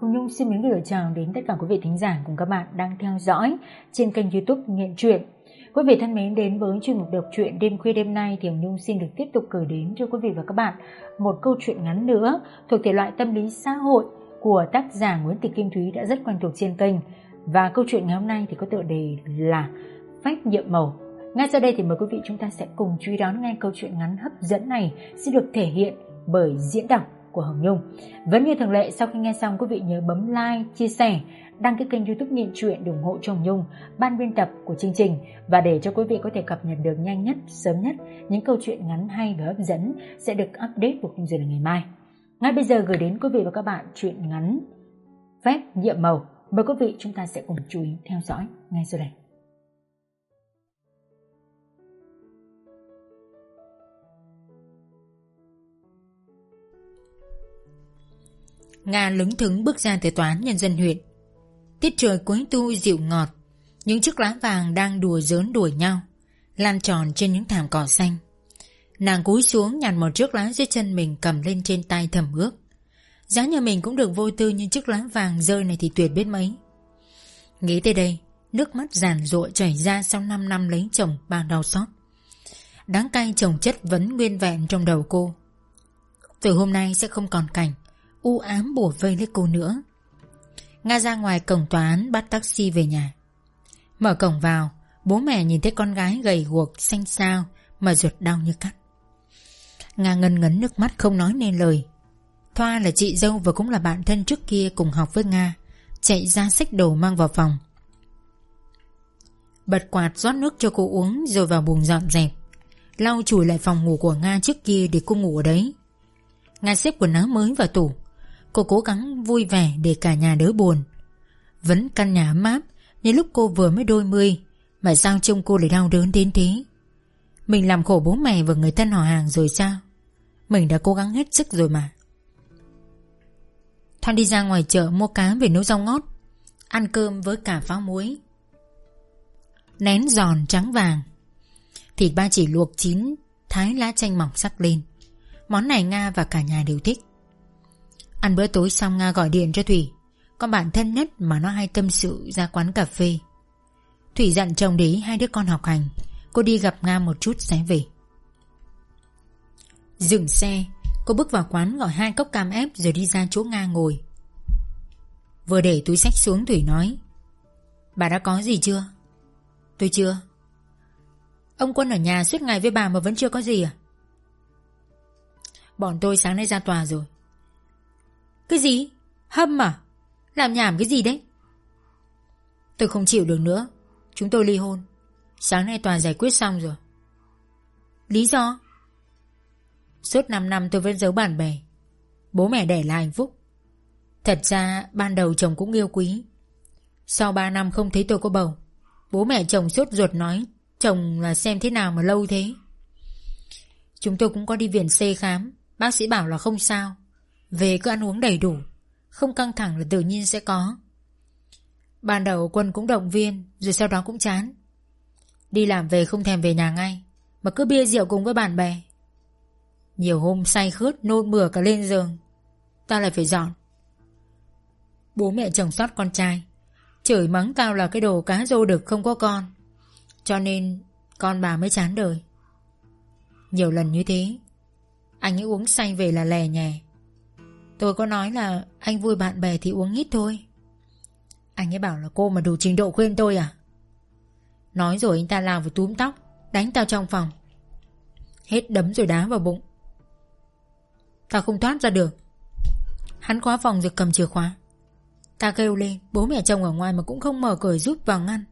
Hồng Nhung xin mến gửi chào đến tất cả quý vị thính giả cùng các bạn đang theo dõi trên kênh YouTube Nghiện Truyện. Quý vị thân mến, đến với chuyên mục đọc truyện đêm khuya đêm nay thì Hồng Nhung xin được tiếp tục gửi đến cho quý vị và các bạn một câu chuyện ngắn nữa thuộc thể loại tâm lý xã hội của tác giả Nguyễn Thị Kim Thúy đã rất quen thuộc trên kênh. Và câu chuyện ngày hôm nay thì có tựa đề là Phép nhiệm màu. Ngay sau đây thì mời quý vị chúng ta sẽ cùng chú ý đón nghe câu chuyện ngắn hấp dẫn này sẽ được thể hiện bởi diễn đọc của Hồng Nhung. Vẫn như thường lệ, sau khi nghe xong quý vị nhớ bấm like, chia sẻ, đăng ký kênh YouTube Nghiện Truyện để ủng hộ cho Hồng Nhung, ban biên tập của chương trình, và để cho quý vị có thể cập nhật được nhanh nhất, sớm nhất những câu chuyện ngắn hay và hấp dẫn sẽ được update vào khung giờ ngày mai. Ngay bây giờ gửi đến quý vị và các bạn chuyện ngắn Phép nhiệm màu. Mời quý vị chúng ta sẽ cùng chú ý theo dõi ngay sau đây. Nga lững thững bước ra từ tòa án nhân dân huyện. Tiết trời cuối thu dịu ngọt, những chiếc lá vàng đang đùa giỡn đuổi nhau, lan tròn trên những thảm cỏ xanh. Nàng cúi xuống nhặt một chiếc lá dưới chân mình cầm lên trên tay thầm ước. Giá như mình cũng được vô tư như chiếc lá vàng rơi này thì tuyệt biết mấy. Nghĩ tới đây, nước mắt giàn giụa chảy ra sau 5 năm lấy chồng bao đau xót. Đắng cay chồng chất vẫn nguyên vẹn trong đầu cô. Từ hôm nay sẽ không còn cảnh u ám bủa vây lấy cô nữa. Nga ra ngoài cổng tòa án bắt taxi về nhà. Mở cổng vào, bố mẹ nhìn thấy con gái gầy guộc xanh xao mà ruột đau như cắt. Nga ngân ngấn nước mắt không nói nên lời. Thoa là chị dâu và cũng là bạn thân trước kia cùng học với Nga, chạy ra xách đồ mang vào phòng. Bật quạt rót nước cho cô uống rồi vào buồng dọn dẹp, lau chùi lại phòng ngủ của Nga trước kia để cô ngủ ở đấy. Nga xếp quần áo mới vào tủ. Cô cố gắng vui vẻ để cả nhà đỡ buồn. Vẫn căn nhà ấm áp như lúc cô vừa mới đôi mươi, mà sao trông cô lại đau đớn đến thế? Mình làm khổ bố mẹ và người thân họ hàng rồi sao? Mình đã cố gắng hết sức rồi mà. Thoan đi ra ngoài chợ mua cá về nấu rau ngót, ăn cơm với cả pháo muối. Nén giòn trắng vàng, thịt ba chỉ luộc chín, thái lá chanh mỏng sắc lên. Món này Nga và cả nhà đều thích. Ăn bữa tối xong, Nga gọi điện cho Thủy, con bạn thân nhất mà nó hay tâm sự ra quán cà phê. Thủy dặn chồng để ý hai đứa con học hành, cô đi gặp Nga một chút sẽ về. Dừng xe, cô bước vào quán gọi 2 cốc cam ép rồi đi ra chỗ Nga ngồi. Vừa để túi xách xuống, Thủy nói: Bà đã có gì chưa? Tôi chưa. Ông Quân ở nhà suốt ngày với bà mà vẫn chưa có gì à? Bọn tôi sáng nay ra tòa rồi. Cái gì? Hâm à? Làm nhảm cái gì đấy? Tôi không chịu được nữa. Chúng tôi ly hôn. Sáng nay tòa giải quyết xong rồi. Lý do? Suốt 5 năm tôi vẫn giấu bạn bè. Bố mẹ đẻ là hạnh phúc. Thật ra ban đầu chồng cũng yêu quý. Sau 3 năm không thấy tôi có bầu, bố mẹ chồng sốt ruột nói chồng là xem thế nào mà lâu thế. Chúng tôi cũng có đi viện C khám, bác sĩ bảo là không sao, về cứ ăn uống đầy đủ, không căng thẳng là tự nhiên sẽ có. Ban đầu Quân cũng động viên, rồi sau đó cũng chán. Đi làm về không thèm về nhà ngay, mà cứ bia rượu cùng với bạn bè. Nhiều hôm say khướt nôn mửa cả lên giường, ta lại phải dọn. Bố mẹ chồng sót con trai, chửi mắng tao là cái đồ cá rô đực không có con, cho nên con bà mới chán đời. Nhiều lần như thế, anh ấy uống say về là lè nhè. Tôi có nói là anh vui bạn bè thì uống ít thôi. Anh ấy bảo là cô mà đủ trình độ khuyên tôi à? Nói rồi anh ta lao vào túm tóc, đánh tao trong phòng. Hết đấm rồi đá vào bụng. Tao không thoát ra được. Hắn khóa phòng rồi cầm chìa khóa. Ta kêu lên, bố mẹ chồng ở ngoài mà cũng không mở cửa giúp vào ngăn.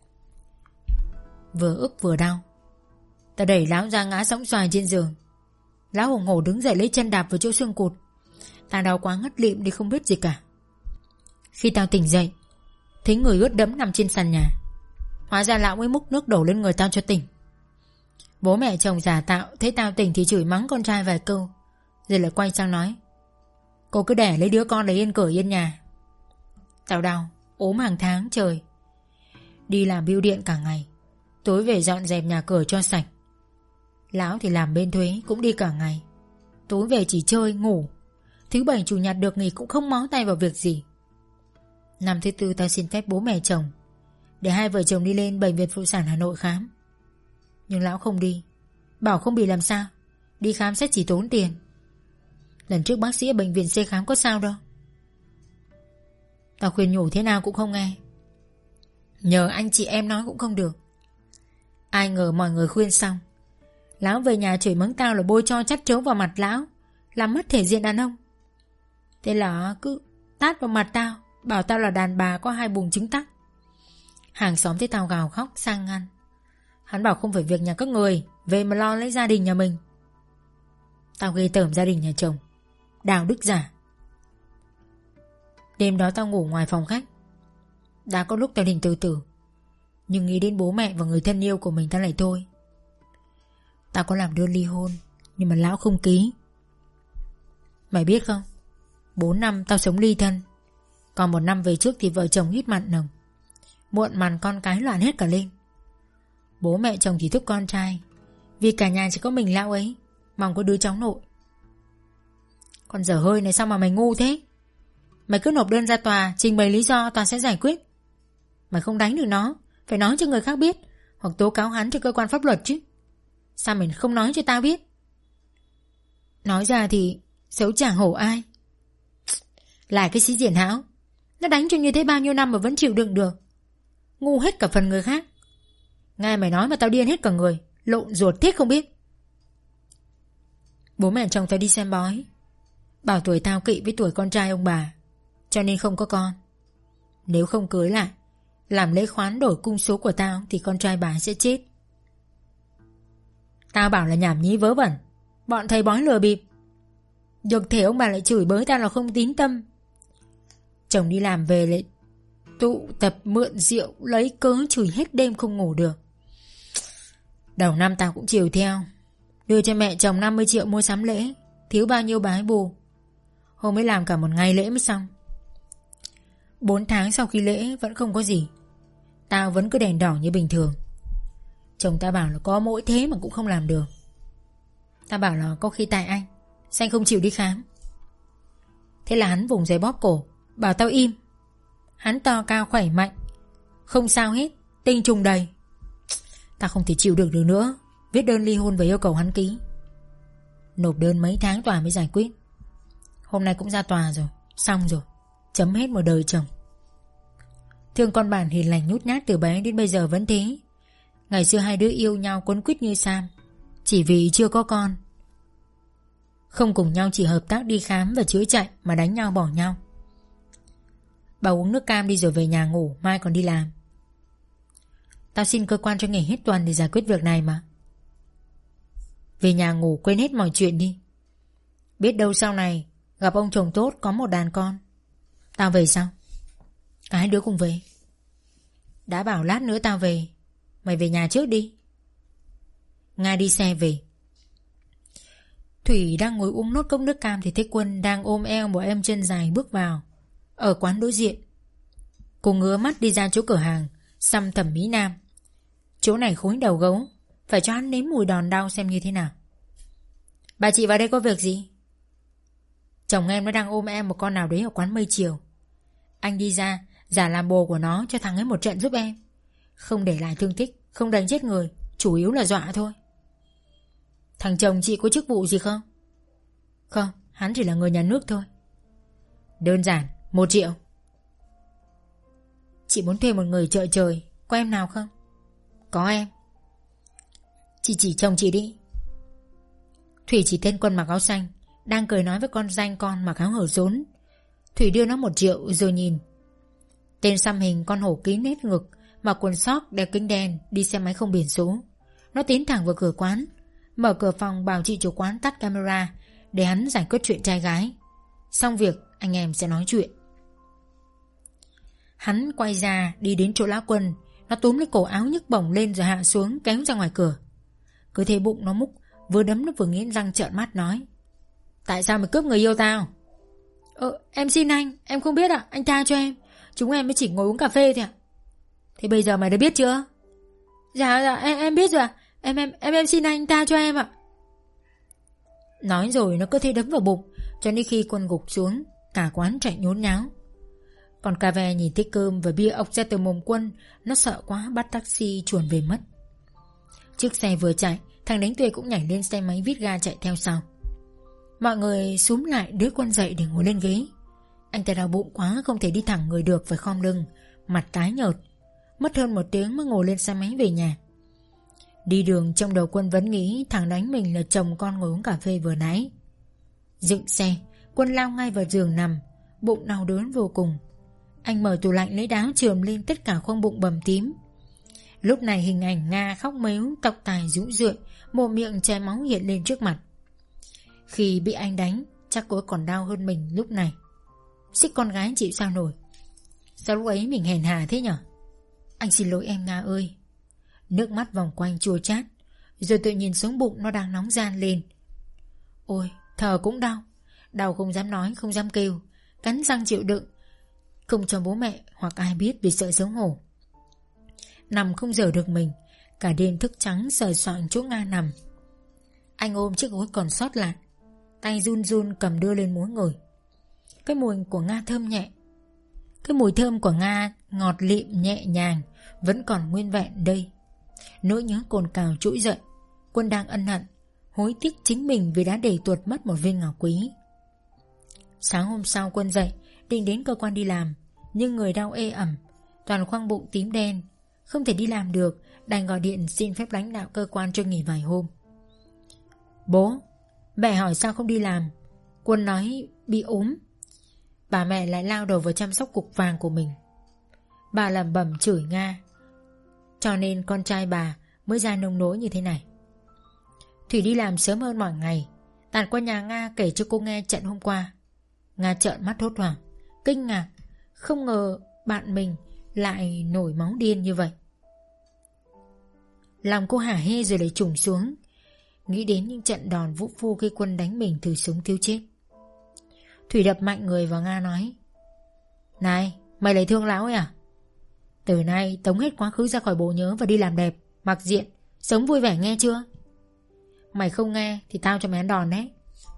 Vừa ức vừa đau, ta đẩy Lão ra ngã sõng xoài trên giường. Lão hùng hổ đứng dậy lấy chân đạp vào chỗ xương cụt. Ta đau quá ngất lịm đi không biết gì cả. Khi tao tỉnh dậy, thấy người ướt đẫm nằm trên sàn nhà. Hóa ra Lão mới múc nước đổ lên người tao cho tỉnh. Bố mẹ chồng giả tạo thấy tao tỉnh thì chửi mắng con trai vài câu, rồi lại quay sang nói: Cô cứ để lấy đứa con đấy yên cửa yên nhà. Tao đau, ốm hàng tháng trời. Đi làm bưu điện cả ngày, tối về dọn dẹp nhà cửa cho sạch. Lão thì làm bên thuế cũng đi cả ngày, tối về chỉ chơi ngủ. Thứ bảy chủ nhật được nghỉ cũng không mó tay vào việc gì. Năm thứ tư tao xin phép bố mẹ chồng để hai vợ chồng đi lên bệnh viện phụ sản Hà Nội khám. Nhưng lão không đi, bảo không bị làm sao, đi khám sẽ chỉ tốn tiền. Lần trước bác sĩ ở bệnh viện C khám có sao đâu. Tao khuyên nhủ thế nào cũng không nghe, nhờ anh chị em nói cũng không được. Ai ngờ mọi người khuyên xong, lão về nhà chửi mắng tao là bôi tro chát trấu vào mặt lão, làm mất thể diện đàn ông. Thế là cứ tát vào mặt tao, bảo tao là đàn bà có hai buồng trứng tắc. Hàng xóm thấy tao gào khóc sang ngăn. Hắn bảo không phải việc nhà các người, về mà lo lấy gia đình nhà mình. Tao ghê tởm gia đình nhà chồng, đạo đức giả. Đêm đó tao ngủ ngoài phòng khách. Đã có lúc tao định tự tử, nhưng nghĩ đến bố mẹ và người thân yêu của mình tao lại thôi. Tao có làm đơn ly hôn, nhưng mà lão không ký. Mày biết không, 4 năm tao sống ly thân, còn 1 năm về trước thì vợ chồng ít mặn nồng. Muộn màn con cái loạn hết cả lên. Bố mẹ chồng chỉ thích con trai, vì cả nhà chỉ có mình lão ấy, mong có đứa cháu nội. Còn dở hơi này sao mà mày ngu thế? Mày cứ nộp đơn ra tòa, trình bày lý do, tòa sẽ giải quyết. Mày không đánh được nó, phải nói cho người khác biết, hoặc tố cáo hắn cho cơ quan pháp luật chứ. Sao mày không nói cho tao biết? Nói ra thì xấu chả hổ ai. Lại cái sĩ diện hão, nó đánh cho như thế bao nhiêu năm mà vẫn chịu đựng được. Ngu hết cả phần người khác. Nghe mày nói mà tao điên hết cả người, lộn ruột thiết không biết. Bố mẹ chồng tao đi xem bói, bảo tuổi tao kỵ với tuổi con trai ông bà, cho nên không có con. Nếu không cưới lại, làm lễ khoán đổi cung số của tao, thì con trai bà sẽ chết. Tao bảo là nhảm nhí vớ vẩn, bọn thầy bói lừa bịp. Được thể ông bà lại chửi bới tao là không tín tâm. Chồng đi làm về lại tụ tập mượn rượu, lấy cớ chửi hết đêm không ngủ được. Đầu năm tao cũng chiều theo, đưa cho mẹ chồng 50 triệu mua sắm lễ, thiếu bao nhiêu bái bù. Hôm ấy làm cả một ngày lễ mới xong. 4 tháng sau khi lễ vẫn không có gì, tao vẫn cứ đèn đỏ như bình thường. Chồng tao bảo là có mỗi thế mà cũng không làm được. Tao bảo là có khi tại anh không chịu đi khám. Thế là hắn vùng giày bóp cổ, bảo tao im. Hắn to cao khỏe mạnh, không sao hết, tinh trùng đầy. Tao không thể chịu được nữa, viết đơn ly hôn và yêu cầu hắn ký. Nộp đơn mấy tháng tòa mới giải quyết. Hôm nay cũng ra tòa rồi, xong rồi, chấm hết một đời chồng. Thương con bản hiền lành nhút nhát từ bé đến bây giờ vẫn thế. Ngày xưa hai đứa yêu nhau quấn quýt như Sam, chỉ vì chưa có con. Không cùng nhau chỉ hợp tác đi khám và chữa chạy, mà đánh nhau bỏ nhau. Bà uống nước cam đi rồi về nhà ngủ, mai còn đi làm. Tao xin cơ quan cho nghỉ hết tuần để giải quyết việc này mà. Về nhà ngủ quên hết mọi chuyện đi. Biết đâu sau này gặp ông chồng tốt có một đàn con. Tao về sao? Cả hai đứa cùng về. Đã bảo lát nữa tao về, mày về nhà trước đi. Nga đi xe về. Thủy đang ngồi uống nốt cốc nước cam thì thấy Quân đang ôm eo một em chân dài bước vào. Ở quán đối diện. Cô ngứa mắt đi ra chỗ cửa hàng xăm thẩm mỹ nam. Chỗ này khối đầu gấu, phải cho hắn nếm mùi đòn đau xem như thế nào. Bà chị vào đây có việc gì? Chồng em nó đang ôm em một con nào đấy ở quán Mây Chiều. Anh đi ra giả làm bồ của nó cho thằng ấy một trận giúp em. Không để lại thương tích, không đánh chết người, chủ yếu là dọa thôi. Thằng chồng chị có chức vụ gì không? Không, hắn chỉ là người nhà nước thôi. Đơn giản, 1 triệu. Chị muốn thuê một người chợ trời, có em nào không? Có em. Chị chỉ chồng chị đi. Thủy chỉ tên Quân mặc áo xanh, đang cười nói với con danh con mặc áo hở rốn. Thủy đưa nó 1 triệu rồi nhìn. Tên xăm hình con hổ kín hết ngực, mặc quần sóc đeo kính đen, đi xe máy không biển số. Nó tiến thẳng vào cửa quán, mở cửa phòng bảo chị chủ quán tắt camera để hắn giải quyết chuyện trai gái. Xong việc anh em sẽ nói chuyện. Hắn quay ra đi đến chỗ lão Quân. Nó túm lấy cổ áo nhấc bổng lên rồi hạ xuống kéo ra ngoài cửa. Cứ thế bụng nó múc, vừa đấm nó vừa nghiến răng trợn mắt nói: Tại sao mày cướp người yêu tao? Em xin anh, em không biết ạ, anh tha cho em. Chúng em mới chỉ ngồi uống cà phê thôi ạ. Thế bây giờ mày đã biết chưa? Dạ em biết rồi ạ. Em xin anh tha cho em ạ. Nói rồi nó cứ thế đấm vào bụng, cho đến khi Quân gục xuống, cả quán chạy nhốn nháo. Còn cà ve nhìn thấy cơm và bia ọc ra từ mồm Quân, nó sợ quá bắt taxi chuồn về mất. Chiếc xe vừa chạy, thằng Đánh Tuệ cũng nhảy lên xe máy vít ga chạy theo sau. Mọi người xúm lại đứa Quân dậy để ngồi lên ghế. Anh ta đau bụng quá, không thể đi thẳng người được, phải khom lưng, mặt tái nhợt. Mất hơn 1 tiếng mới ngồi lên xe máy về nhà. Đi đường trong đầu Quân vẫn nghĩ thằng Đánh mình là chồng con ngồi uống cà phê vừa nãy. Dựng xe, Quân lao ngay vào giường nằm, bụng đau đớn vô cùng. Anh mở tủ lạnh lấy đá chườm lên tất cả khoang bụng bầm tím. Lúc này hình ảnh Nga khóc mếu, tóc tai rũ rượi, mồm miệng chảy máu hiện lên trước mặt. Khi bị anh đánh, chắc cô ấy còn đau hơn mình lúc này. Xích con gái chịu sao nổi. Sao lúc ấy mình hèn hà thế nhở? Anh xin lỗi em Nga ơi. Nước mắt vòng quanh chua chát, rồi tự nhìn xuống bụng nó đang nóng ran lên. Ôi, thở cũng đau. Đau không dám nói, không dám kêu, cắn răng chịu đựng, không cho bố mẹ hoặc ai biết vì sợ xấu hổ. Nằm không dở được mình, cả đêm thức trắng sờ soạng chỗ Nga nằm. Anh ôm chiếc gối còn sót lại, tay run run cầm đưa lên mũi người. Cái mùi của Nga thơm nhẹ, cái mùi thơm của Nga ngọt lịm nhẹ nhàng vẫn còn nguyên vẹn đây. Nỗi nhớ cồn cào trỗi dậy. Quân đang ân hận, hối tiếc chính mình vì đã để tuột mất một viên ngọc quý. Sáng hôm sau Quân dậy định đến cơ quan đi làm, nhưng người đau ê ẩm, toàn khoang bụng tím đen, không thể đi làm được, đành gọi điện xin phép lãnh đạo cơ quan cho nghỉ vài hôm. Bố, mẹ hỏi sao không đi làm. Quân nói bị ốm. Bà mẹ lại lao đầu vào chăm sóc cục vàng của mình. Bà lẩm bẩm chửi Nga, cho nên con trai bà mới ra nông nỗi như thế này. Thủy đi làm sớm hơn mọi ngày, tạt qua nhà Nga kể cho cô nghe trận hôm qua. Nga trợn mắt hốt hoảng, kinh ngạc, không ngờ bạn mình lại nổi máu điên như vậy. Lòng cô hả hê rồi lại trùng xuống, nghĩ đến những trận đòn vũ phu khi Quân đánh mình từ súng thiếu chết. Thủy đập mạnh người vào Nga nói, này, mày lại thương lão ấy à? Từ nay tống hết quá khứ ra khỏi bộ nhớ và đi làm đẹp, mặc diện, sống vui vẻ nghe chưa? Mày không nghe thì tao cho mày ăn đòn đấy.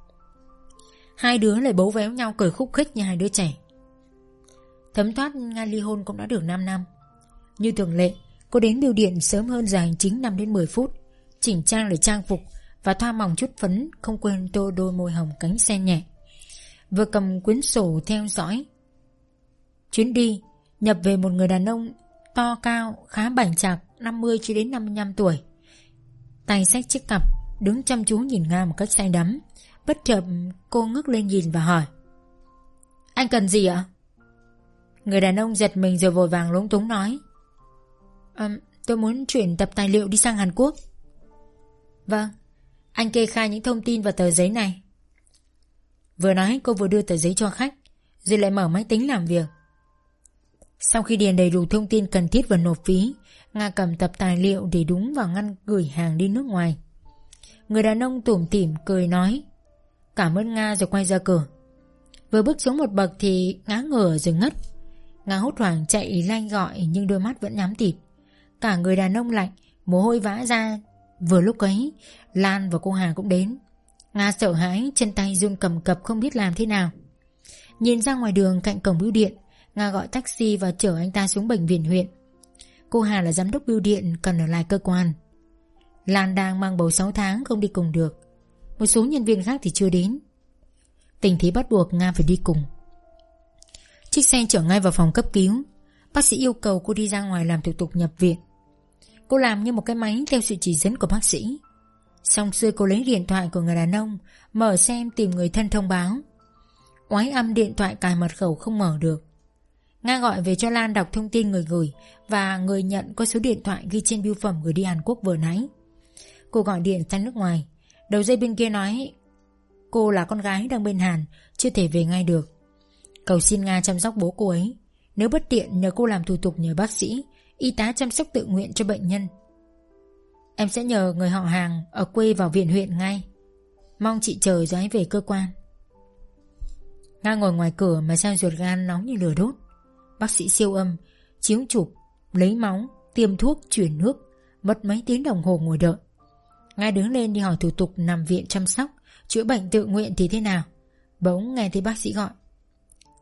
Hai đứa lại bấu véo nhau cười khúc khích như hai đứa trẻ. Thấm thoát Nga ly hôn cũng đã được 5 năm. Như thường lệ, cô đến bưu điện sớm hơn giờ hành chính 5 đến 10 phút, chỉnh trang lại trang phục và thoa mỏng chút phấn, không quên tô đôi môi hồng cánh sen nhẹ. Vừa cầm quyển sổ theo dõi chuyến đi, nhập về một người đàn ông to cao, khá bảnh trạc, 50 cho đến 55 tuổi. Tay xách chiếc cặp, đứng chăm chú nhìn Nga một cách say đắm. Bất chợt cô ngước lên nhìn và hỏi, anh cần gì ạ? Người đàn ông giật mình rồi vội vàng lúng túng nói, tôi muốn chuyển tập tài liệu đi sang Hàn Quốc. Vâng, anh kê khai những thông tin vào tờ giấy này. Vừa nói cô vừa đưa tờ giấy cho khách, rồi lại mở máy tính làm việc. Sau khi điền đầy đủ thông tin cần thiết và nộp phí, Nga cầm tập tài liệu để đúng vào ngăn gửi hàng đi nước ngoài. Người đàn ông tủm tỉm cười nói cảm ơn Nga rồi quay ra cửa. Vừa bước xuống một bậc thì ngã ngửa rồi ngất. Nga hốt hoảng chạy lanh gọi nhưng đôi mắt vẫn nhắm tịt. Cả người đàn ông lạnh, mồ hôi vã ra. Vừa lúc ấy Lan và cô Hà cũng đến. Nga sợ hãi, chân tay run cầm cập không biết làm thế nào. Nhìn ra ngoài đường cạnh cổng bưu điện, Nga gọi taxi và chở anh ta xuống bệnh viện huyện. Cô Hà là giám đốc bưu điện, cần ở lại cơ quan. Lan đang mang bầu 6 tháng không đi cùng được. Một số nhân viên khác thì chưa đến. Tình thế bắt buộc Nga phải đi cùng. Chiếc xe chở ngay vào phòng cấp cứu. Bác sĩ yêu cầu cô đi ra ngoài làm thủ tục nhập viện. Cô làm như một cái máy theo sự chỉ dẫn của bác sĩ. Xong xuôi cô lấy điện thoại của người đàn ông, mở xem tìm người thân thông báo. Oái âm điện thoại cài mật khẩu không mở được. Nga gọi về cho Lan đọc thông tin người gửi và người nhận có số điện thoại ghi trên bưu phẩm gửi đi Hàn Quốc vừa nãy. Cô gọi điện sang nước ngoài. Đầu dây bên kia nói cô là con gái đang bên Hàn, chưa thể về ngay được. Cầu xin Nga chăm sóc bố cô ấy. Nếu bất tiện nhờ cô làm thủ tục nhờ bác sĩ, y tá chăm sóc tự nguyện cho bệnh nhân. Em sẽ nhờ người họ hàng ở quê vào viện huyện ngay. Mong chị chờ rồi hãy về cơ quan. Nga ngồi ngoài cửa mà sao ruột gan nóng như lửa đốt. Bác sĩ siêu âm, chiếu chụp, lấy máu, tiêm thuốc, chuyển nước. Mất mấy tiếng đồng hồ ngồi đợi. Nga đứng lên đi hỏi thủ tục nằm viện chăm sóc, chữa bệnh tự nguyện thì thế nào. Bỗng nghe thấy bác sĩ gọi.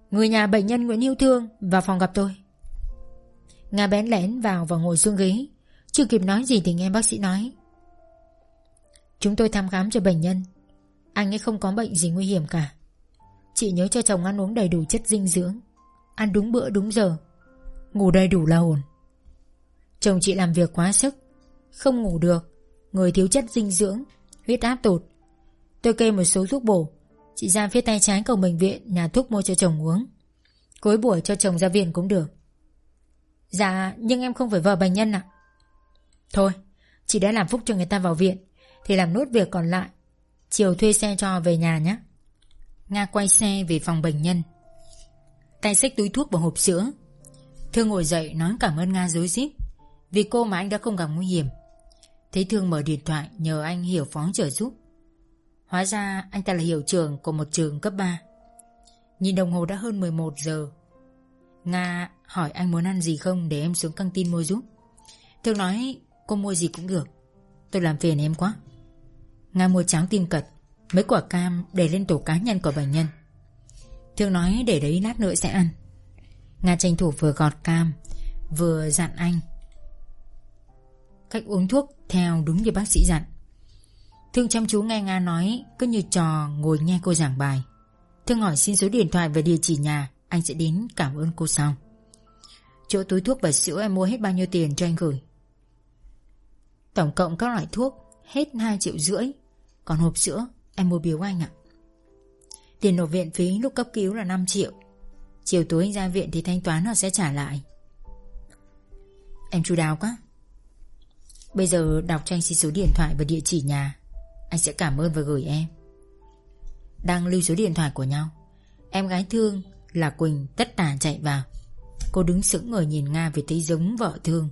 Người nhà bệnh nhân Nguyễn Hữu Thương vào phòng gặp tôi. Nga bén lén vào và ngồi xuống ghế. Chưa kịp nói gì thì nghe bác sĩ nói: Chúng tôi thăm khám cho bệnh nhân. Anh ấy không có bệnh gì nguy hiểm cả. Chị nhớ cho chồng ăn uống đầy đủ chất dinh dưỡng, ăn đúng bữa đúng giờ, ngủ đầy đủ là ổn. Chồng chị làm việc quá sức, không ngủ được, người thiếu chất dinh dưỡng, huyết áp tụt. Tôi kê một số thuốc bổ. Chị ra phía tay trái cổng bệnh viện, nhà thuốc mua cho chồng uống. Cuối buổi cho chồng ra viện cũng được. Dạ, nhưng em không phải vợ bệnh nhân ạ. Thôi, chị đã làm phúc cho người ta vào viện thì làm nốt việc còn lại. Chiều thuê xe cho về nhà nhé. Nga quay xe về phòng bệnh nhân, tay xách túi thuốc và hộp sữa. Thương ngồi dậy nói cảm ơn Nga rối rít vì cô mà anh đã không gặp nguy hiểm. Thấy Thương mở điện thoại nhờ anh Hiểu Phó trợ giúp. Hóa ra anh ta là hiệu trưởng của một trường cấp 3. Nhìn đồng hồ đã hơn 11 giờ. Nga hỏi anh muốn ăn gì không để em xuống căng tin mua giúp. Thương nói cô mua gì cũng được, tôi làm phiền em quá. Nga mua cháo tim cật, mấy quả cam để lên tủ cá nhân của bệnh nhân. Thương nói để đấy lát nữa sẽ ăn. Nga tranh thủ vừa gọt cam vừa dặn anh cách uống thuốc theo đúng như bác sĩ dặn. Thương chăm chú nghe Nga nói, cứ như trò ngồi nghe cô giảng bài. Thương hỏi xin số điện thoại và địa chỉ nhà, anh sẽ đến cảm ơn cô sau. Chỗ túi thuốc và sữa em mua hết bao nhiêu tiền cho anh gửi? Tổng cộng các loại thuốc hết 2,5 triệu. Còn hộp sữa em mua biếu anh ạ. Tiền nộp viện phí lúc cấp cứu là 5 triệu. Chiều tối anh ra viện thì thanh toán họ sẽ trả lại. Em chu đáo quá. Bây giờ đọc cho anh xin số điện thoại và địa chỉ nhà, anh sẽ cảm ơn và gửi em. Đang lưu số điện thoại của nhau, em gái Thương là Quỳnh tất tả chạy vào. Cô đứng sững người nhìn Nga vì thấy giống vợ Thương.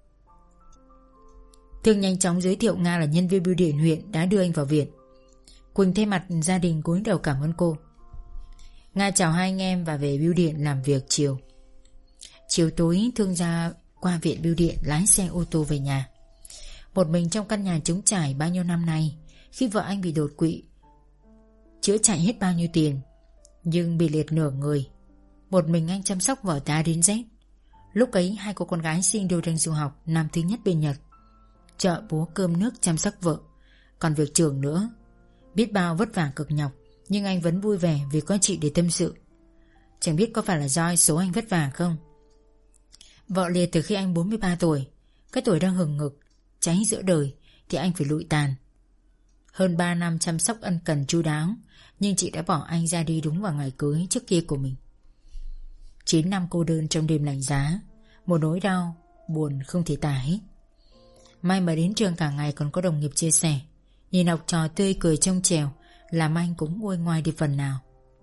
Thương nhanh chóng giới thiệu Nga là nhân viên bưu điện huyện đã đưa anh vào viện. Quỳnh thay mặt gia đình cúi đầu cảm ơn cô. Nga chào hai anh em và về bưu điện làm việc chiều. Chiều tối Thương ra qua viện bưu điện lái xe ô tô về nhà. Một mình trong căn nhà trống trải bao nhiêu năm nay, khi vợ anh bị đột quỵ, chữa chạy hết bao nhiêu tiền, nhưng bị liệt nửa người. Một mình anh chăm sóc vợ ta đến rét. Lúc ấy hai cô con gái sinh đôi đang du học năm thứ nhất bên Nhật, chợ búa cơm nước chăm sóc vợ, còn việc trường nữa. Biết bao vất vả cực nhọc, nhưng anh vẫn vui vẻ vì có chị để tâm sự. Chẳng biết có phải là do số anh vất vả không. Vợ liệt từ khi anh 43 tuổi, cái tuổi đang hừng hực cháy giữa đời thì anh phải lụi tàn. Hơn 3 năm chăm sóc ân cần chu đáo, nhưng chị đã bỏ anh ra đi đúng vào ngày cưới trước kia của mình. 9 năm cô đơn trong đêm lạnh giá, một nỗi đau buồn không thể tả hết. May mà đến trường cả ngày còn có đồng nghiệp chia sẻ, nhìn học trò tươi cười trong trèo, làm anh cũng nguôi ngoai đi phần nào.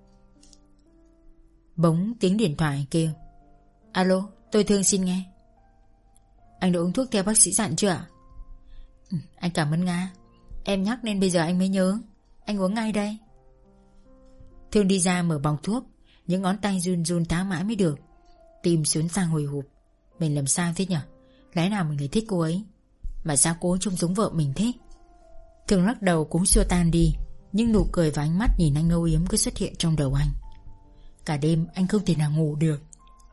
Bỗng tiếng điện thoại kêu: Alo, tôi Thương xin nghe. Anh đã uống thuốc theo bác sĩ dặn chưa ạ? Anh cảm ơn Nga, em nhắc nên bây giờ anh mới nhớ. Anh uống ngay đây. Thương đi ra mở bọc thuốc, những ngón tay run run tháo mãi mới được. Tim xuyến sang hồi hộp. Mình làm sao thế nhở? Lẽ nào mình lại thích cô ấy, mà sao cô trông giống vợ mình thế? Thương lắc đầu cũng xua tan đi, nhưng nụ cười và ánh mắt nhìn anh âu yếm cứ xuất hiện trong đầu anh. Cả đêm anh không thể nào ngủ được.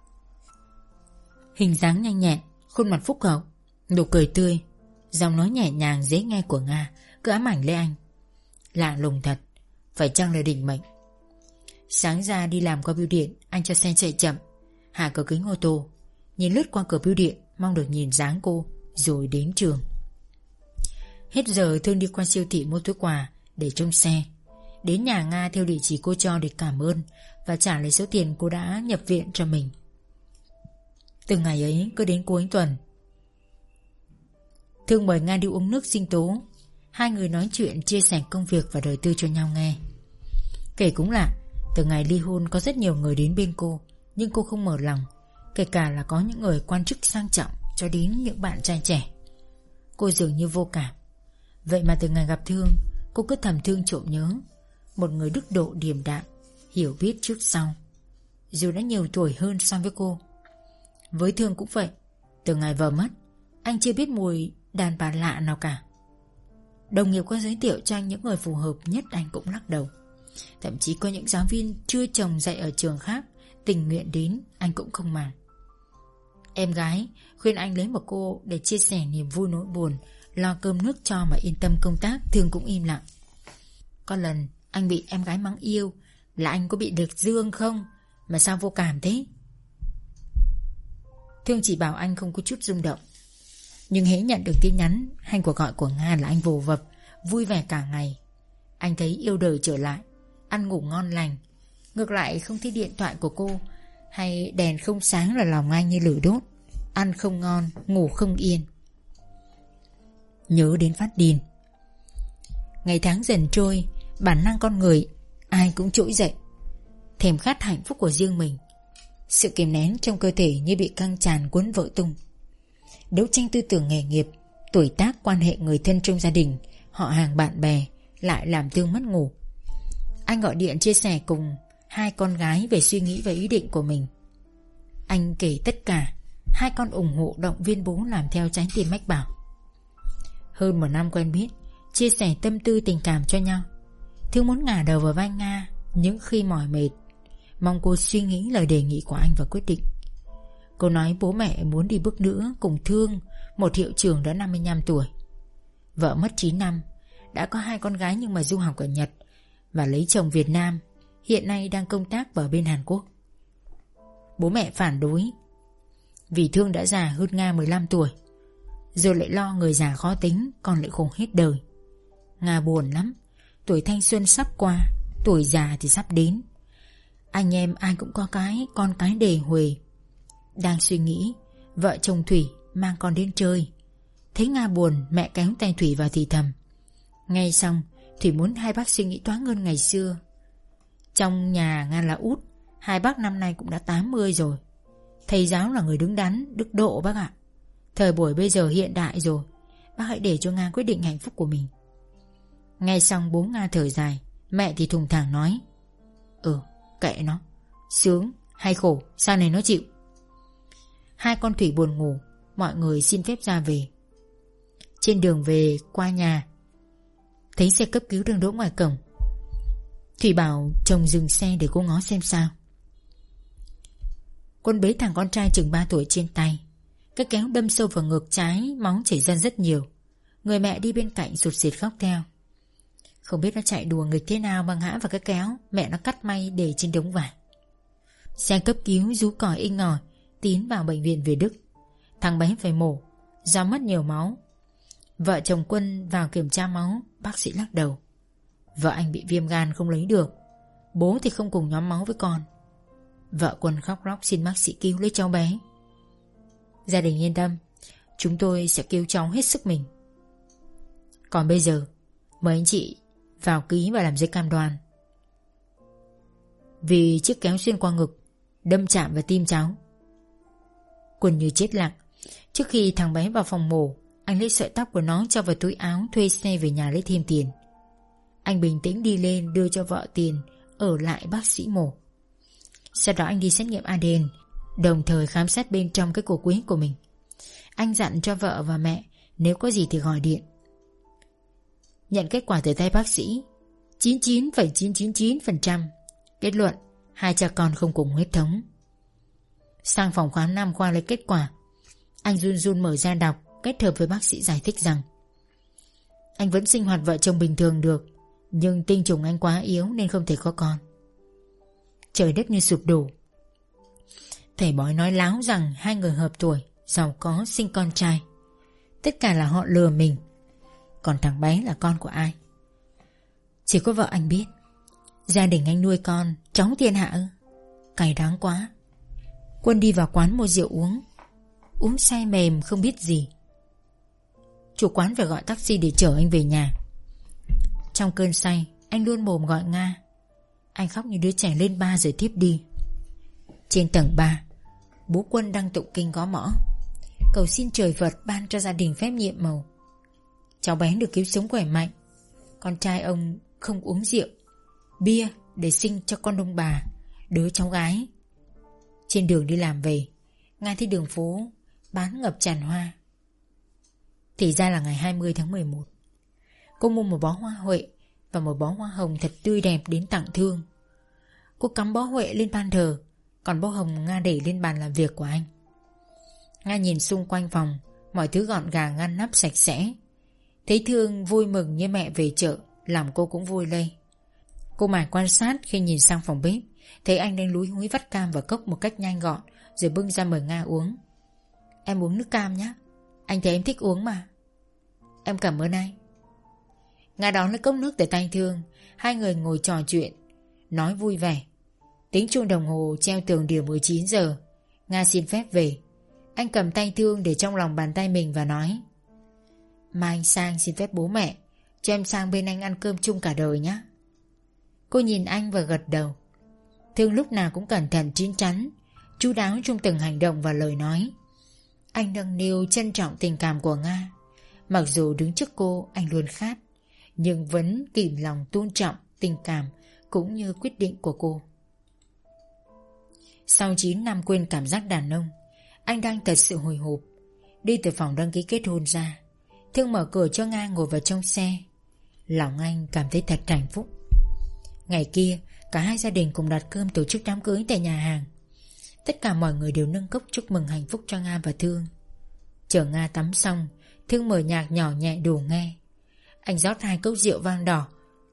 Hình dáng nhanh nhẹn, khuôn mặt phúc hậu, nụ cười tươi, giọng nói nhẹ nhàng dễ nghe của Nga cứ ám ảnh lấy anh. Lạ lùng thật, phải chăng là định mệnh? Sáng ra đi làm qua bưu điện, anh cho xe chạy chậm, hạ cửa kính ô tô, nhìn lướt qua cửa bưu điện, mong được nhìn dáng cô rồi đến trường. Hết giờ Thương đi qua siêu thị mua túi quà để trong xe. Đến nhà Nga theo địa chỉ cô cho để cảm ơn và trả lại số tiền cô đã nhập viện cho mình. Từ ngày ấy cứ đến cuối tuần, Thương mời Nga đi uống nước sinh tố. Hai người nói chuyện chia sẻ công việc và đời tư cho nhau nghe. Kể cũng lạ, từ ngày ly hôn có rất nhiều người đến bên cô, nhưng cô không mở lòng, kể cả là có những người quan chức sang trọng cho đến những bạn trai trẻ. Cô dường như vô cảm. Vậy mà từ ngày gặp Thương, cô cứ thầm thương trộm nhớ một người đức độ điềm đạm, hiểu biết trước sau, dù đã nhiều tuổi hơn so với cô. Với Thương cũng vậy. Từ ngày vợ mất, anh chưa biết mùi đàn bà lạ nào cả. Đồng nghiệp có giới thiệu cho anh những người phù hợp nhất, anh cũng lắc đầu. Thậm chí có những giáo viên chưa chồng dạy ở trường khác tình nguyện đến anh cũng không màng. Em gái khuyên anh lấy một cô để chia sẻ niềm vui nỗi buồn, lo cơm nước cho mà yên tâm công tác. Thương cũng im lặng. Có lần anh bị em gái mắng yêu là anh có bị liệt dương không mà sao vô cảm thế. Thương chỉ bảo anh không có chút rung động. Nhưng hễ nhận được tin nhắn hay cuộc gọi của Nga là anh vồ vập, vui vẻ cả ngày. Anh thấy yêu đời trở lại, ăn ngủ ngon lành. Ngược lại không thấy điện thoại của cô hay đèn không sáng là lòng anh như lửa đốt. Ăn không ngon, ngủ không yên. Nhớ đến phát điên. Ngày tháng dần trôi, bản năng con người ai cũng trỗi dậy, thèm khát hạnh phúc của riêng mình. Sự kìm nén trong cơ thể như bị căng tràn cuốn vỡ tung. Đấu tranh tư tưởng nghề nghiệp, tuổi tác, quan hệ người thân trong gia đình, họ hàng bạn bè lại làm Thương mất ngủ. Anh gọi điện chia sẻ cùng hai con gái về suy nghĩ và ý định của mình. Anh kể tất cả. Hai con ủng hộ động viên bố làm theo trái tim mách bảo. Hơn 1 năm quen biết, chia sẻ tâm tư tình cảm cho nhau. Thương muốn ngả đầu vào vai Nga những khi mỏi mệt, mong cô suy nghĩ lời đề nghị của anh và quyết định. Cô nói bố mẹ muốn đi bước nữa cùng Thương, một hiệu trưởng đã 55 tuổi. Vợ mất 9 năm, đã có 2 con gái nhưng mà du học ở Nhật và lấy chồng Việt Nam, hiện nay đang công tác ở bên Hàn Quốc. Bố mẹ phản đối vì Thương đã già hơn Nga 15 tuổi, rồi lại lo người già khó tính, còn lại khổ hết đời. Nga buồn lắm, tuổi thanh xuân sắp qua, tuổi già thì sắp đến. Anh em ai cũng có con cái đề huề. Đang suy nghĩ, vợ chồng Thủy mang con đến chơi. Thấy Nga buồn, mẹ kéo tay Thủy vào thì thầm. Nghe xong, Thủy muốn hai bác suy nghĩ thoáng hơn ngày xưa. Trong nhà Nga là út, hai bác năm nay cũng đã 80 rồi. Thầy giáo là người đứng đắn, đức độ bác ạ. Thời buổi bây giờ hiện đại rồi, bác hãy để cho Nga quyết định hạnh phúc của mình. Nghe xong bố Nga thở dài, mẹ thì thùng thẳng nói. Kệ nó, sướng hay khổ sau này nó chịu. Hai con Thủy buồn ngủ, mọi người xin phép ra về. Trên đường về qua nhà, thấy xe cấp cứu đang đỗ ngoài cổng. Thủy bảo chồng dừng xe để cô ngó xem sao. Quân bế thằng con trai chừng 3 tuổi trên tay. Cái kéo đâm sâu vào ngực trái, máu chảy ra rất nhiều. Người mẹ đi bên cạnh sụt sịt khóc theo. Không biết nó chạy đùa nghịch thế nào mà ngã vào cái kéo. Mẹ nó cắt may để trên đống vải. Xe cấp cứu rú còi inh ỏi tiến vào bệnh viện Việt Đức. Thằng bé phải mổ do mất nhiều máu. Vợ chồng Quân vào kiểm tra máu, bác sĩ lắc đầu. Vợ anh bị viêm gan không lấy được, bố thì không cùng nhóm máu với con. Vợ Quân khóc lóc xin bác sĩ cứu lấy cháu bé. Gia đình yên tâm, chúng tôi sẽ cứu cháu hết sức mình. Còn bây giờ mời anh chị vào ký và làm giấy cam đoan. Vì chiếc kéo xuyên qua ngực đâm chạm vào tim cháu. Quân như chết lặng. Trước khi thằng bé vào phòng mổ, anh lấy sợi tóc của nó cho vào túi áo, thuê xe về nhà lấy thêm tiền. Anh bình tĩnh đi lên đưa cho vợ tiền, ở lại bác sĩ mổ. Sau đó anh đi xét nghiệm ADN, đồng thời khám xét bên trong cái cổ quý của mình. Anh dặn cho vợ và mẹ nếu có gì thì gọi điện. Nhận kết quả từ tay bác sĩ 99,999%. Kết luận hai cha con không cùng huyết thống. Sang phòng khám nam khoa lấy kết quả. Anh run run mở ra đọc, kết hợp với bác sĩ giải thích rằng anh vẫn sinh hoạt vợ chồng bình thường được, nhưng tinh trùng anh quá yếu nên không thể có con. Trời đất như sụp đổ. Thầy bói nói láo rằng hai người hợp tuổi, giàu có, sinh con trai. Tất cả là họ lừa mình. Còn thằng bé là con của ai? Chỉ có vợ anh biết. Gia đình anh nuôi con, cháu thiên hạ ư? Cay đắng quá. Quân đi vào quán mua rượu uống. Uống say mềm không biết gì. Chủ quán phải gọi taxi để chở anh về nhà. Trong cơn say, anh luôn mồm gọi Nga. Anh khóc như đứa trẻ lên ba rồi tiếp đi. Trên tầng 3, bố Quân đang tụng kinh gõ mõ, cầu xin trời Phật ban cho gia đình phép nhiệm màu. Cháu bé được cứu sống khỏe mạnh. Con trai ông không uống rượu, bia để sinh cho con ông bà, đứa cháu gái. Trên đường đi làm về, Nga thấy đường phố bán ngập tràn hoa. Thì ra là ngày 20 tháng 11. Cô mua một bó hoa huệ và một bó hoa hồng thật tươi đẹp đến tặng Thương. Cô cắm bó huệ lên ban thờ, còn bó hồng Nga để lên bàn làm việc của anh. Nga nhìn xung quanh phòng, mọi thứ gọn gàng ngăn nắp sạch sẽ. Thấy Thương vui mừng như mẹ về chợ, lòng cô cũng vui lây. Cô mải quan sát khi nhìn sang phòng bếp, thấy anh đang lúi húi vắt cam vào cốc một cách nhanh gọn, rồi bưng ra mời Nga uống. Em uống nước cam nhé, anh thấy em thích uống mà. Em cảm ơn anh. Nga đón lấy cốc nước từ tay Thương. Hai người ngồi trò chuyện, nói vui vẻ. Tiếng chuông đồng hồ treo tường điểm 19 giờ. Nga xin phép về. Anh cầm tay Thương để trong lòng bàn tay mình và nói: mai anh sang xin phép bố mẹ cho em sang bên anh ăn cơm chung cả đời nhé. Cô nhìn anh và gật đầu. Thương lúc nào cũng cẩn thận chín chắn, chu đáo trong từng hành động và lời nói. Anh nâng niu trân trọng tình cảm của Nga. Mặc dù đứng trước cô anh luôn khát, nhưng vẫn kìm lòng tôn trọng tình cảm cũng như quyết định của cô. Sau 9 năm quên cảm giác đàn ông, anh đang thật sự hồi hộp. Đi từ phòng đăng ký kết hôn ra, Thương mở cửa cho Nga ngồi vào trong xe. Lòng anh cảm thấy thật hạnh phúc. Ngày kia, cả hai gia đình cùng đặt cơm tổ chức đám cưới tại nhà hàng. Tất cả mọi người đều nâng cốc chúc mừng hạnh phúc cho Nga và Thương. Chờ Nga tắm xong, Thương mở nhạc nhỏ nhẹ đủ nghe. Anh rót 2 cốc rượu vang đỏ.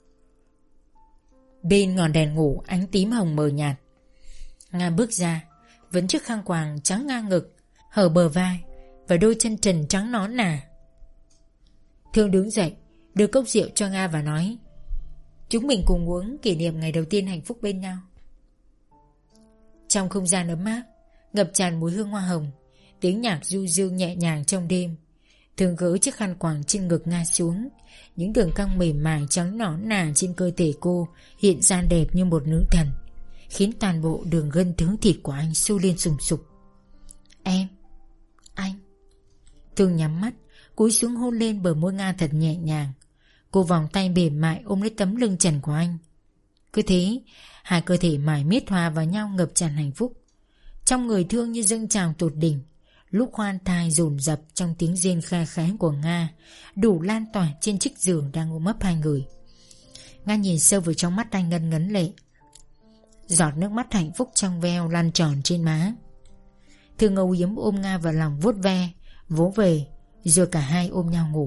Bên ngọn đèn ngủ ánh tím hồng mờ nhạt. Nga bước ra, vẫn chiếc khăn quàng trắng ngang ngực, hở bờ vai và đôi chân trần trắng nõn nà. Thương đứng dậy, đưa cốc rượu cho Nga và nói: chúng mình cùng uống kỷ niệm ngày đầu tiên hạnh phúc bên nhau. Trong không gian ấm áp, ngập tràn mùi hương hoa hồng, tiếng nhạc du dương nhẹ nhàng trong đêm. Thương gỡ chiếc khăn quàng trên ngực Nga xuống. Những đường cong mềm mại trắng nõn nà trên cơ thể cô hiện ra đẹp như một nữ thần, khiến toàn bộ đường gân thớ thịt của anh sôi lên sùng sục. Em, anh. Thương nhắm mắt, cúi xuống hôn lên bờ môi Nga thật nhẹ nhàng. Cô vòng tay mềm mại ôm lấy tấm lưng trần của anh. Cứ thế, hai cơ thể mải miết hòa vào nhau ngập tràn hạnh phúc. Trong người Thương như dâng trào tột đỉnh. Lúc khoan thai dồn dập trong tiếng rên khe khẽ của Nga đủ lan tỏa trên chiếc giường đang ôm ấp hai người. Nga nhìn sâu vào trong mắt anh ngân ngấn lệ. Giọt nước mắt hạnh phúc trong veo lăn tròn trên má. Thương âu yếm ôm Nga vào lòng vuốt ve, vỗ về, rồi cả hai ôm nhau ngủ.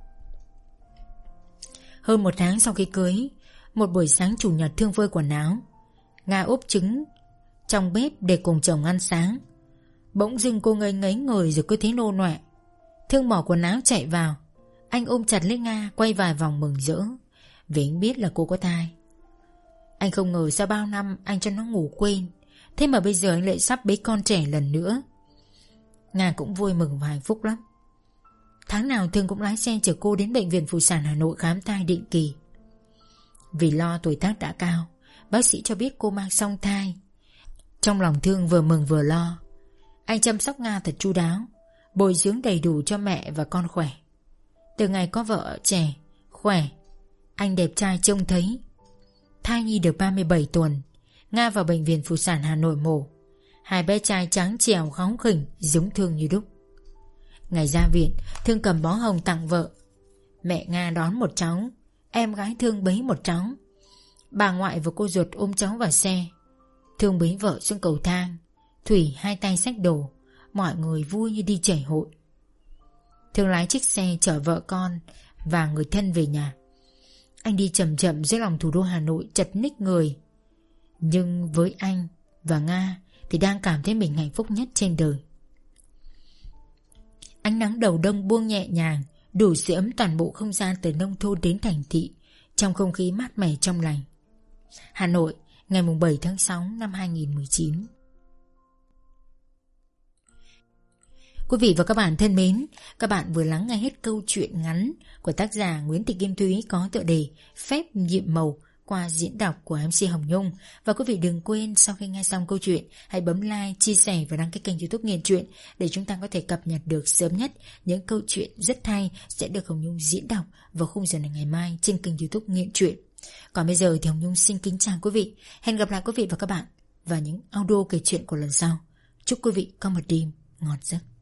Hơn 1 tháng sau khi cưới, một buổi sáng chủ nhật Thương phơi quần áo. Nga úp trứng trong bếp để cùng chồng ăn sáng. Bỗng dưng cô ngây ngấy người rồi cứ thấy nô nọe. Thương bỏ quần áo chạy vào. Anh ôm chặt lấy Nga, quay vài vòng mừng rỡ, vì anh biết là cô có thai. Anh không ngờ sau bao năm anh cho nó ngủ quên, thế mà bây giờ anh lại sắp bế con trẻ lần nữa. Nga cũng vui mừng và hạnh phúc lắm. Tháng nào Thương cũng lái xe chở cô đến bệnh viện Phụ sản Hà Nội khám thai định kỳ. Vì lo tuổi tác đã cao, bác sĩ cho biết cô mang song thai. Trong lòng Thương vừa mừng vừa lo. Anh chăm sóc Nga thật chu đáo, bồi dưỡng đầy đủ cho mẹ và con khỏe. Từ ngày có vợ trẻ, khỏe, anh đẹp trai trông thấy. Thai nhi được 37 tuần, Nga vào bệnh viện Phụ sản Hà Nội mổ. 2 bé trai trắng trẻo kháu khỉnh giống Thương như đúc. Ngày ra viện, Thương cầm bó hồng tặng vợ. Mẹ Nga đón một cháu, em gái Thương bế một cháu. Bà ngoại và cô ruột ôm cháu vào xe. Thương bế vợ xuống cầu thang. Thủy 2 tay xách đồ. Mọi người vui như đi chảy hội. Thương lái chiếc xe chở vợ con và người thân về nhà. Anh đi chậm chậm dưới lòng thủ đô Hà Nội chật ních người. Nhưng với anh và Nga thì đang cảm thấy mình hạnh phúc nhất trên đời. Ánh nắng đầu đông buông nhẹ nhàng, đủ sưởi ấm toàn bộ không gian từ nông thôn đến thành thị, trong không khí mát mẻ trong lành. Hà Nội, ngày 7 tháng 6 năm 2019. Quý vị và các bạn thân mến, các bạn vừa lắng nghe hết câu chuyện ngắn của tác giả Nguyễn Thị Kim Thúy có tựa đề Phép nhiệm màu qua diễn đọc của MC Hồng Nhung. Và quý vị đừng quên sau khi nghe xong câu chuyện, hãy bấm like, chia sẻ và đăng ký kênh YouTube Nghiện Truyện để chúng ta có thể cập nhật được sớm nhất những câu chuyện rất hay sẽ được Hồng Nhung diễn đọc vào khung giờ này ngày mai trên kênh YouTube Nghiện Truyện. Còn bây giờ thì Hồng Nhung xin kính chào quý vị. Hẹn gặp lại quý vị và các bạn vào những audio kể chuyện của lần sau. Chúc quý vị có một đêm ngon giấc.